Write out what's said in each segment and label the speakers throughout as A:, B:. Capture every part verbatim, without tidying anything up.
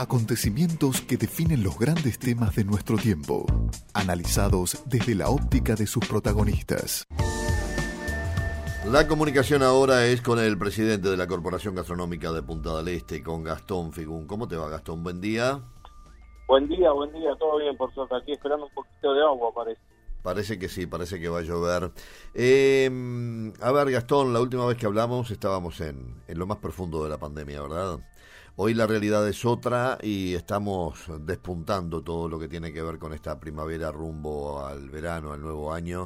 A: Acontecimientos que definen los grandes temas de nuestro tiempo, analizados desde la óptica de sus protagonistas.
B: La comunicación ahora es con el presidente de la Corporación Gastronómica de Punta del Este, con Gastón Figún. ¿Cómo te va, Gastón? Buen día.
C: Buen día, buen día, todo bien por suerte. Aquí esperando un poquito de agua, parece.
B: Parece que sí, parece que va a llover. Eh, a ver, Gastón, la última vez que hablamos estábamos en, en lo más profundo de la pandemia, ¿verdad? Hoy la realidad es otra y estamos despuntando todo lo que tiene que ver con esta primavera rumbo al verano, al nuevo año.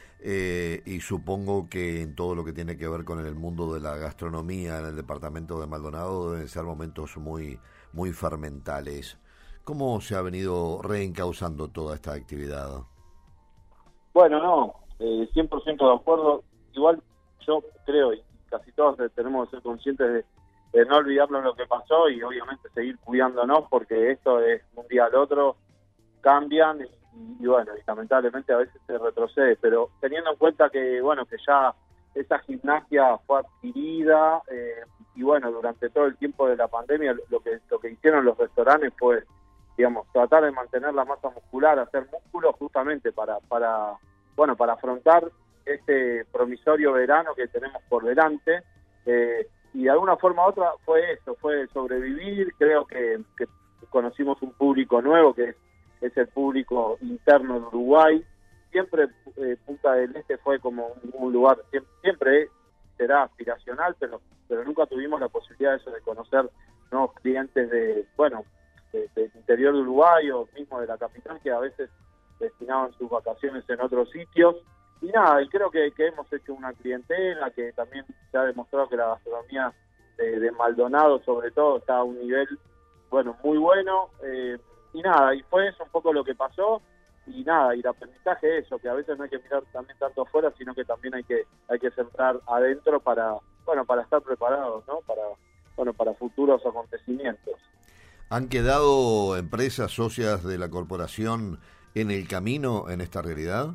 B: Eh, y supongo que en todo lo que tiene que ver con el mundo de la gastronomía en el departamento de Maldonado deben ser momentos muy, muy fermentales. ¿Cómo se ha venido reencauzando toda esta actividad?
C: Bueno, no, eh, cien por ciento de acuerdo. Igual yo creo, y casi todos tenemos que ser conscientes de, de no olvidarnos lo que pasó y obviamente seguir cuidándonos, porque esto es un día al otro, cambian y, y bueno, y lamentablemente a veces se retrocede, pero teniendo en cuenta que, bueno, que ya esa gimnasia fue adquirida eh, y bueno, durante todo el tiempo de la pandemia lo que, lo que hicieron los restaurantes fue, digamos, tratar de mantener la masa muscular, hacer músculo justamente para, para, bueno, para afrontar este promisorio verano que tenemos por delante, eh, y de alguna forma u otra fue eso, fue sobrevivir. Creo que, que conocimos un público nuevo que es, es el público interno de Uruguay. Siempre eh, Punta del Este fue como un, un lugar, siempre, siempre será aspiracional, pero, pero nunca tuvimos la posibilidad de eso, de conocer nuevos clientes de, bueno, del interior de Uruguay o mismo de la capital, que a veces destinaban sus vacaciones en otros sitios. Y nada, y creo que, que hemos hecho una clientela que también se ha demostrado que la gastronomía de, de Maldonado sobre todo está a un nivel, bueno, muy bueno. Eh, y nada, y fue eso un poco lo que pasó. Y nada, y el aprendizaje es eso, que a veces no hay que mirar también tanto afuera, sino que también hay que hay que centrar adentro para, bueno, para estar preparados, ¿no? Para, bueno, para futuros acontecimientos.
B: ¿Han quedado empresas socias de la corporación en el camino en esta realidad?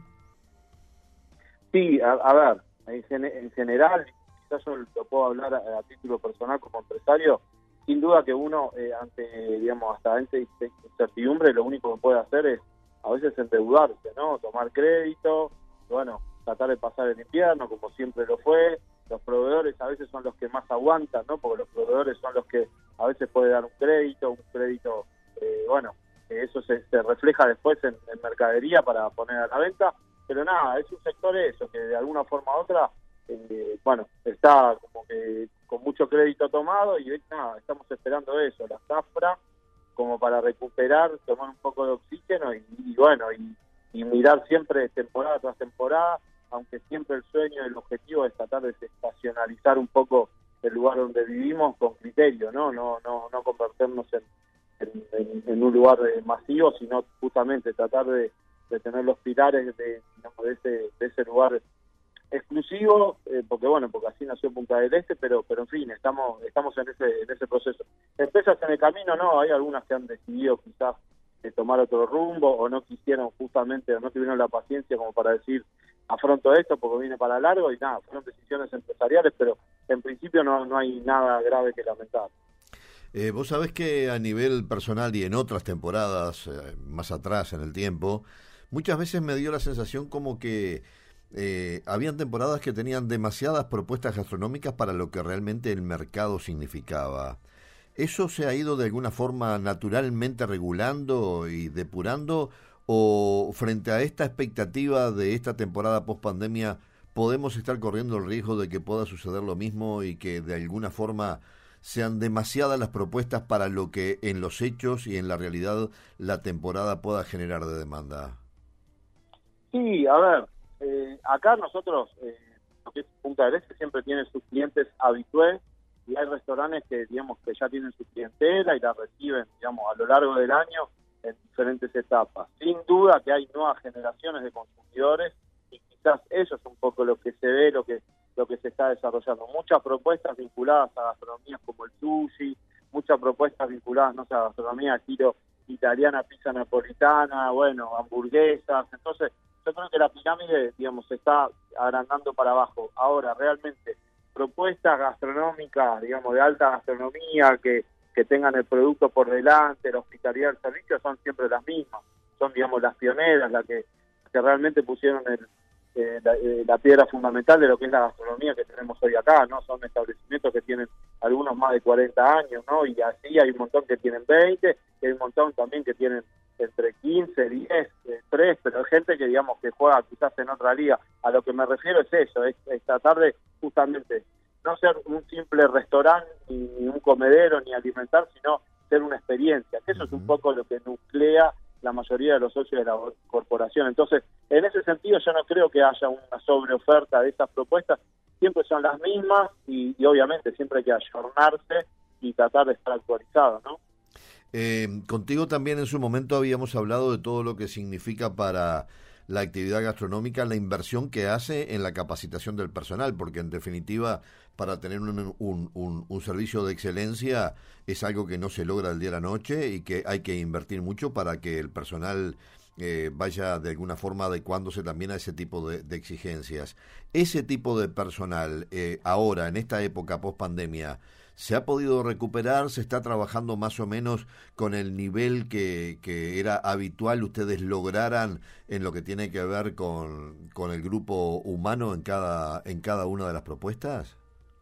C: Sí, a, a ver, en, gen, en general, quizás yo lo puedo hablar a, a título personal como empresario, sin duda que uno, eh, ante, digamos, hasta ante incertidumbre, lo único que puede hacer es a veces endeudarse, ¿no? Tomar crédito, bueno, tratar de pasar el invierno, como siempre lo fue. Los proveedores a veces son los que más aguantan, ¿no? Porque los proveedores son los que a veces pueden dar un crédito, un crédito, eh, bueno, eh, eso se, se refleja después en, en mercadería para poner a la venta. Pero nada, es un sector eso, que de alguna forma u otra, eh, bueno, está como que con mucho crédito tomado y nada, estamos esperando eso, la zafra, como para recuperar, tomar un poco de oxígeno y, y bueno, y, y mirar siempre temporada tras temporada, aunque siempre el sueño, el objetivo es tratar de estacionalizar un poco el lugar donde vivimos con criterio, no no no no convertirnos en, en, en, en un lugar masivo, sino justamente tratar de, de tener los pilares de, digamos, de ese de ese lugar exclusivo, eh, porque bueno, porque así nació Punta del Este, pero pero en fin, estamos estamos en ese en ese proceso. Empresas en el camino, no, hay algunas que han decidido quizás eh, tomar otro rumbo o no quisieron justamente, o no tuvieron la paciencia como para decir afronto esto porque viene para largo y nada, fueron decisiones empresariales, pero en principio no, no hay nada grave que lamentar.
B: Eh, vos sabés que a nivel personal y en otras temporadas, eh, más atrás en el tiempo, muchas veces me dio la sensación como que eh, habían temporadas que tenían demasiadas propuestas gastronómicas para lo que realmente el mercado significaba. ¿Eso se ha ido de alguna forma naturalmente regulando y depurando? ¿O frente a esta expectativa de esta temporada post-pandemia podemos estar corriendo el riesgo de que pueda suceder lo mismo y que de alguna forma sean demasiadas las propuestas para lo que en los hechos y en la realidad la temporada pueda generar de demanda?
C: Sí, a ver, eh, acá nosotros, eh, lo que es Punta del Este, siempre tiene sus clientes habituales y hay restaurantes que, digamos, que ya tienen su clientela y la reciben, digamos, a lo largo del año en diferentes etapas. Sin duda que hay nuevas generaciones de consumidores y quizás eso es un poco lo que se ve, lo que lo que se está desarrollando. Muchas propuestas vinculadas a gastronomías como el sushi, muchas propuestas vinculadas, no sé, a gastronomía estilo italiana, pizza napolitana, bueno, hamburguesas. Entonces, yo creo que la pirámide, digamos, se está agrandando para abajo. Ahora, realmente, propuestas gastronómicas, digamos, de alta gastronomía, que que tengan el producto por delante, la hospitalidad, el servicio, son siempre las mismas. Son, digamos, las pioneras, las que, que realmente pusieron el, eh, la, eh, la piedra fundamental de lo que es la gastronomía que tenemos hoy acá, ¿no? Son establecimientos que tienen algunos más de cuarenta años, ¿no? Y así hay un montón que tienen veinte, y hay un montón también que tienen entre quince, diez, tres, pero hay gente que, digamos, que juega quizás en otra liga. A lo que me refiero es eso, es, es tratar de justamente no ser un simple restaurante, ni, ni un comedero, ni alimentar, sino ser una experiencia, que eso uh-huh. es un poco lo que nuclea la mayoría de los socios de la corporación. Entonces, en ese sentido yo no creo que haya una sobreoferta de estas propuestas, siempre son las mismas y, y obviamente siempre hay que ayornarse y tratar de estar actualizado, ¿no?
B: Eh, contigo también en su momento habíamos hablado de todo lo que significa para la actividad gastronómica la inversión que hace en la capacitación del personal, porque en definitiva para tener un, un, un, un servicio de excelencia es algo que no se logra del día a la noche y que hay que invertir mucho para que el personal eh, vaya de alguna forma adecuándose también a ese tipo de, de exigencias. Ese tipo de personal eh, ahora, en esta época post pandemia, ¿se ha podido recuperar? ¿Se está trabajando más o menos con el nivel que, que era habitual ustedes lograran en lo que tiene que ver con, con el grupo humano en cada, en cada una de las propuestas?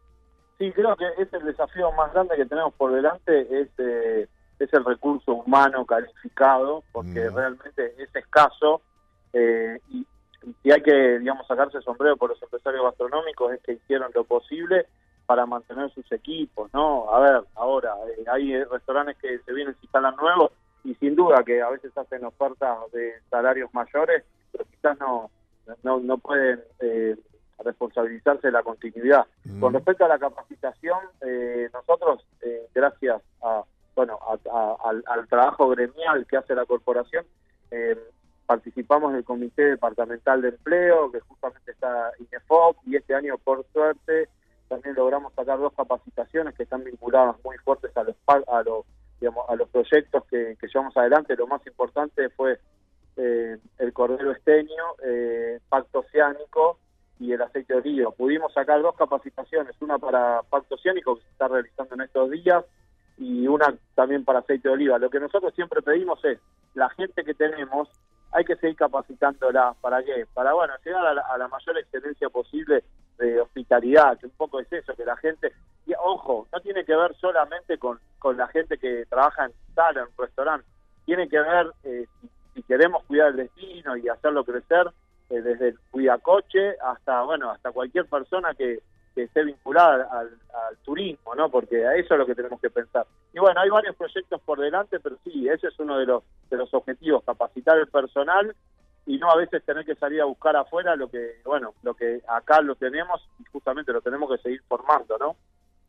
C: Sí, creo que es el desafío más grande que tenemos por delante, es, eh, es el recurso humano calificado, porque mm. realmente es escaso, eh, y, y hay que, digamos, sacarse el sombrero por los empresarios gastronómicos, es que hicieron lo posible para mantener sus equipos, ¿no? A ver, ahora, eh, hay restaurantes que se vienen, se instalan nuevos, y sin duda que a veces hacen ofertas de salarios mayores, pero quizás no, no, no pueden eh, responsabilizarse de la continuidad. Mm. Con respecto a la capacitación, eh, nosotros, eh, gracias a bueno a, a, al, al trabajo gremial que hace la corporación, eh, participamos en el Comité Departamental de Empleo, que justamente está INEFOC, y este año, por suerte, también logramos sacar dos capacitaciones que están vinculadas muy fuertes a los a los digamos a los proyectos que, que llevamos adelante. Lo más importante fue eh, el cordero esteño, eh, pacto oceánico y el aceite de oliva. Pudimos sacar dos capacitaciones, una para pacto oceánico que se está realizando en estos días y una también para aceite de oliva. Lo que nosotros siempre pedimos es, la gente que tenemos hay que seguir capacitándola. ¿Para qué? Para, bueno, llegar a la, a la mayor excelencia posible de hospitalidad, que un poco es eso, que la gente, y ojo, no tiene que ver solamente con, con la gente que trabaja en sala, en un restaurante, tiene que ver, eh, si, si queremos cuidar el destino y hacerlo crecer, eh, desde el cuidacoche hasta, bueno, hasta cualquier persona que, que esté vinculada al, al turismo, ¿no? Porque a eso es lo que tenemos que pensar. Y bueno, hay varios proyectos por delante, pero sí, ese es uno de los, de los objetivos, capacitar el personal y no a veces tener que salir a buscar afuera lo que, bueno, lo que acá lo tenemos y justamente lo tenemos que seguir formando, ¿no?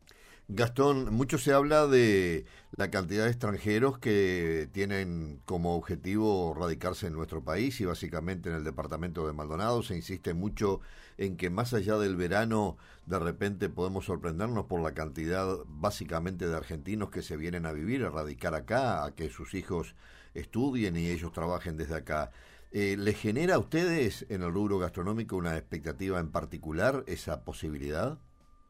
B: Gastón, mucho se habla de la cantidad de extranjeros que tienen como objetivo radicarse en nuestro país y básicamente en el departamento de Maldonado. Se insiste mucho en que más allá del verano de repente podemos sorprendernos por la cantidad básicamente de argentinos que se vienen a vivir, a radicar acá, a que sus hijos estudien y ellos trabajen desde acá. Eh, ¿Les genera a ustedes en el rubro gastronómico una expectativa en particular esa posibilidad?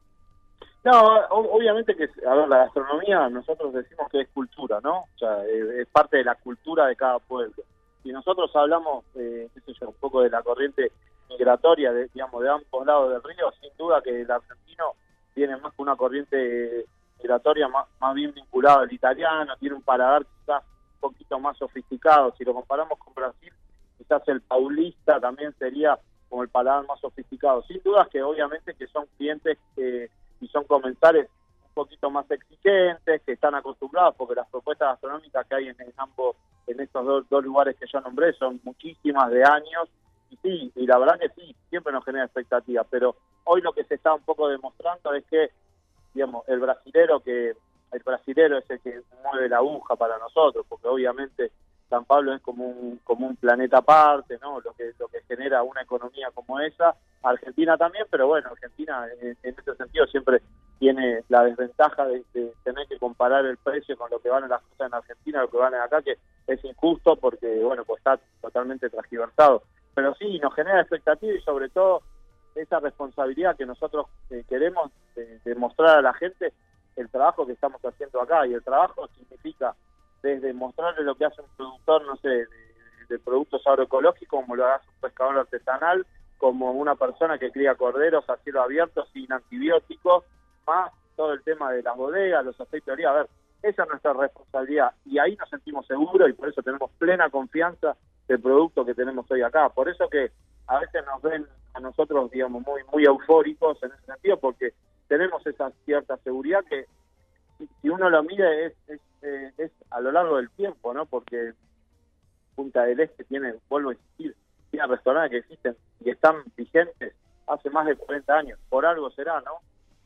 C: No, obviamente que, a ver, la gastronomía nosotros decimos que es cultura, ¿no? O sea, es parte de la cultura de cada pueblo. Si nosotros hablamos, eh, qué sé yo, un poco de la corriente migratoria, de, digamos, de ambos lados del río, sin duda que el argentino tiene más que una corriente migratoria más, más bien vinculada al italiano, tiene un paladar quizás un poquito más sofisticado. Si lo comparamos con Brasil, quizás el paulista también sería como el paladar más sofisticado. Sin dudas que obviamente que son clientes que y son comensales un poquito más exigentes, que están acostumbrados, porque las propuestas gastronómicas que hay en, en ambos, en estos dos, dos lugares que yo nombré, son muchísimas de años, y sí, y la verdad que sí, siempre nos genera expectativas, pero hoy lo que se está un poco demostrando es que, digamos, el brasilero que, el brasilero es el que mueve la aguja para nosotros, porque obviamente San Pablo es como un, como un planeta aparte, ¿no? Lo que, lo que genera una economía como esa, Argentina también, pero bueno, Argentina en, en ese sentido siempre tiene la desventaja de, de tener que comparar el precio con lo que valen las cosas en Argentina, lo que valen acá, que es injusto porque, bueno, pues está totalmente transgiversado. Pero sí, nos genera expectativa y sobre todo esa responsabilidad que nosotros eh, queremos de, de mostrar a la gente, el trabajo que estamos haciendo acá, y el trabajo significa desde mostrarle lo que hace un productor, no sé, de, de productos agroecológicos, como lo hace un pescador artesanal, como una persona que cría corderos a cielo abierto sin antibióticos, más todo el tema de las bodegas, los aceites de oliva. A ver, esa es nuestra responsabilidad y ahí nos sentimos seguros y por eso tenemos plena confianza del producto que tenemos hoy acá. Por eso que a veces nos ven a nosotros, digamos, muy muy eufóricos en ese sentido, porque tenemos esa cierta seguridad que si, si uno lo mide es, es, eh, es a lo largo del tiempo, ¿no? Porque Punta del Este tiene, vuelvo a insistir, tiene restaurantes que existen y están vigentes hace más de cuarenta años. Por algo será, ¿no?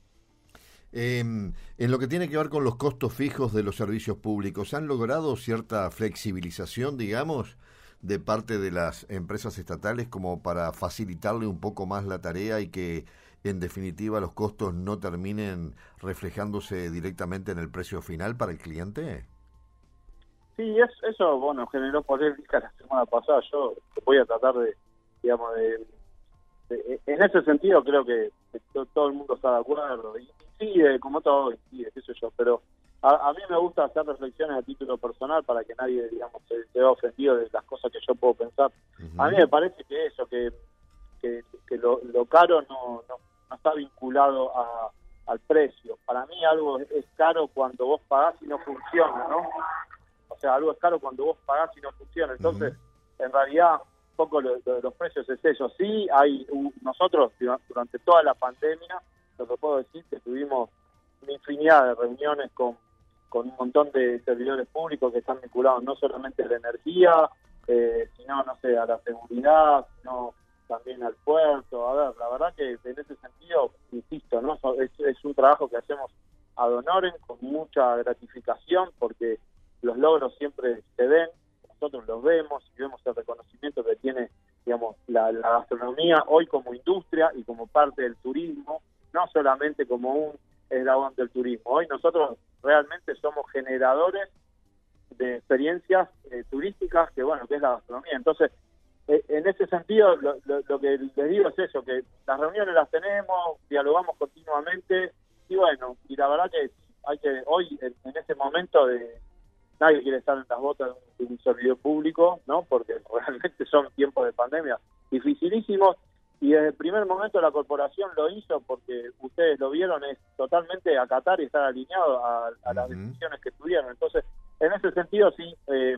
B: Eh, en lo que tiene que ver con los costos fijos de los servicios públicos, ¿han logrado cierta flexibilización, digamos, de parte de las empresas estatales como para facilitarle un poco más la tarea y que, en definitiva, los costos no terminen reflejándose directamente en el precio final para el cliente?
C: Sí, es, eso, bueno, generó polémica la semana pasada. Yo voy a tratar de, digamos, de, de en ese sentido creo que, que to, todo el mundo está de acuerdo. Y sí, como todo, sí, qué sé yo, pero a, a mí me gusta hacer reflexiones a título personal para que nadie, digamos, se, se vea ofendido de las cosas que yo puedo pensar. Uh-huh. A mí me parece que eso, que, que, que lo, lo caro no, no, no está vinculado a, al precio. Para mí algo es caro cuando vos pagás y no funciona, ¿no? O sea, algo es caro cuando vos pagás y no funciona. Entonces, uh-huh. en realidad, un poco lo, lo de los precios es eso. Sí, hay uh, nosotros durante toda la pandemia, lo que puedo decir que tuvimos una infinidad de reuniones con, con un montón de servidores públicos que están vinculados no solamente a la energía, eh, sino, no sé, a la seguridad, sino también al puerto. A ver, la verdad que en ese sentido, insisto, ¿no? Es, es un trabajo que hacemos ad honorem, con mucha gratificación, porque los logros siempre se ven, nosotros los vemos y vemos el reconocimiento que tiene, digamos, la, la gastronomía hoy como industria y como parte del turismo, no solamente como un eslabón del turismo. Hoy nosotros realmente somos generadores de experiencias eh, turísticas, que bueno, que es la gastronomía. Entonces, eh, en ese sentido, lo, lo, lo que les digo es eso, que las reuniones las tenemos, dialogamos continuamente, y bueno, y la verdad que hay que, hoy, en, en ese momento de nadie quiere estar en las botas de un, de un servidor público, ¿no? Porque realmente son tiempos de pandemia dificilísimos, y desde el primer momento la corporación lo hizo porque ustedes lo vieron, es totalmente acatar y estar alineado a, a las uh-huh. decisiones que tuvieron. Entonces, en ese sentido sí, eh,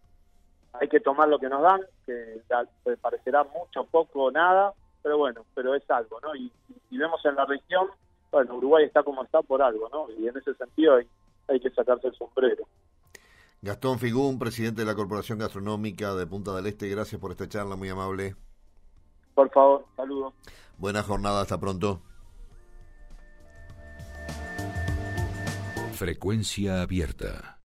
C: hay que tomar lo que nos dan, que te parecerá mucho, poco, nada, pero bueno, pero es algo, ¿no? Y si vemos en la región, bueno, Uruguay está como está por algo, ¿no? Y en ese sentido hay, hay que sacarse el sombrero.
B: Gastón Figún, presidente de la Corporación Gastronómica de Punta del Este, gracias por esta charla, muy amable.
C: Por favor, saludos.
B: Buena jornada, hasta pronto.
A: Frecuencia abierta.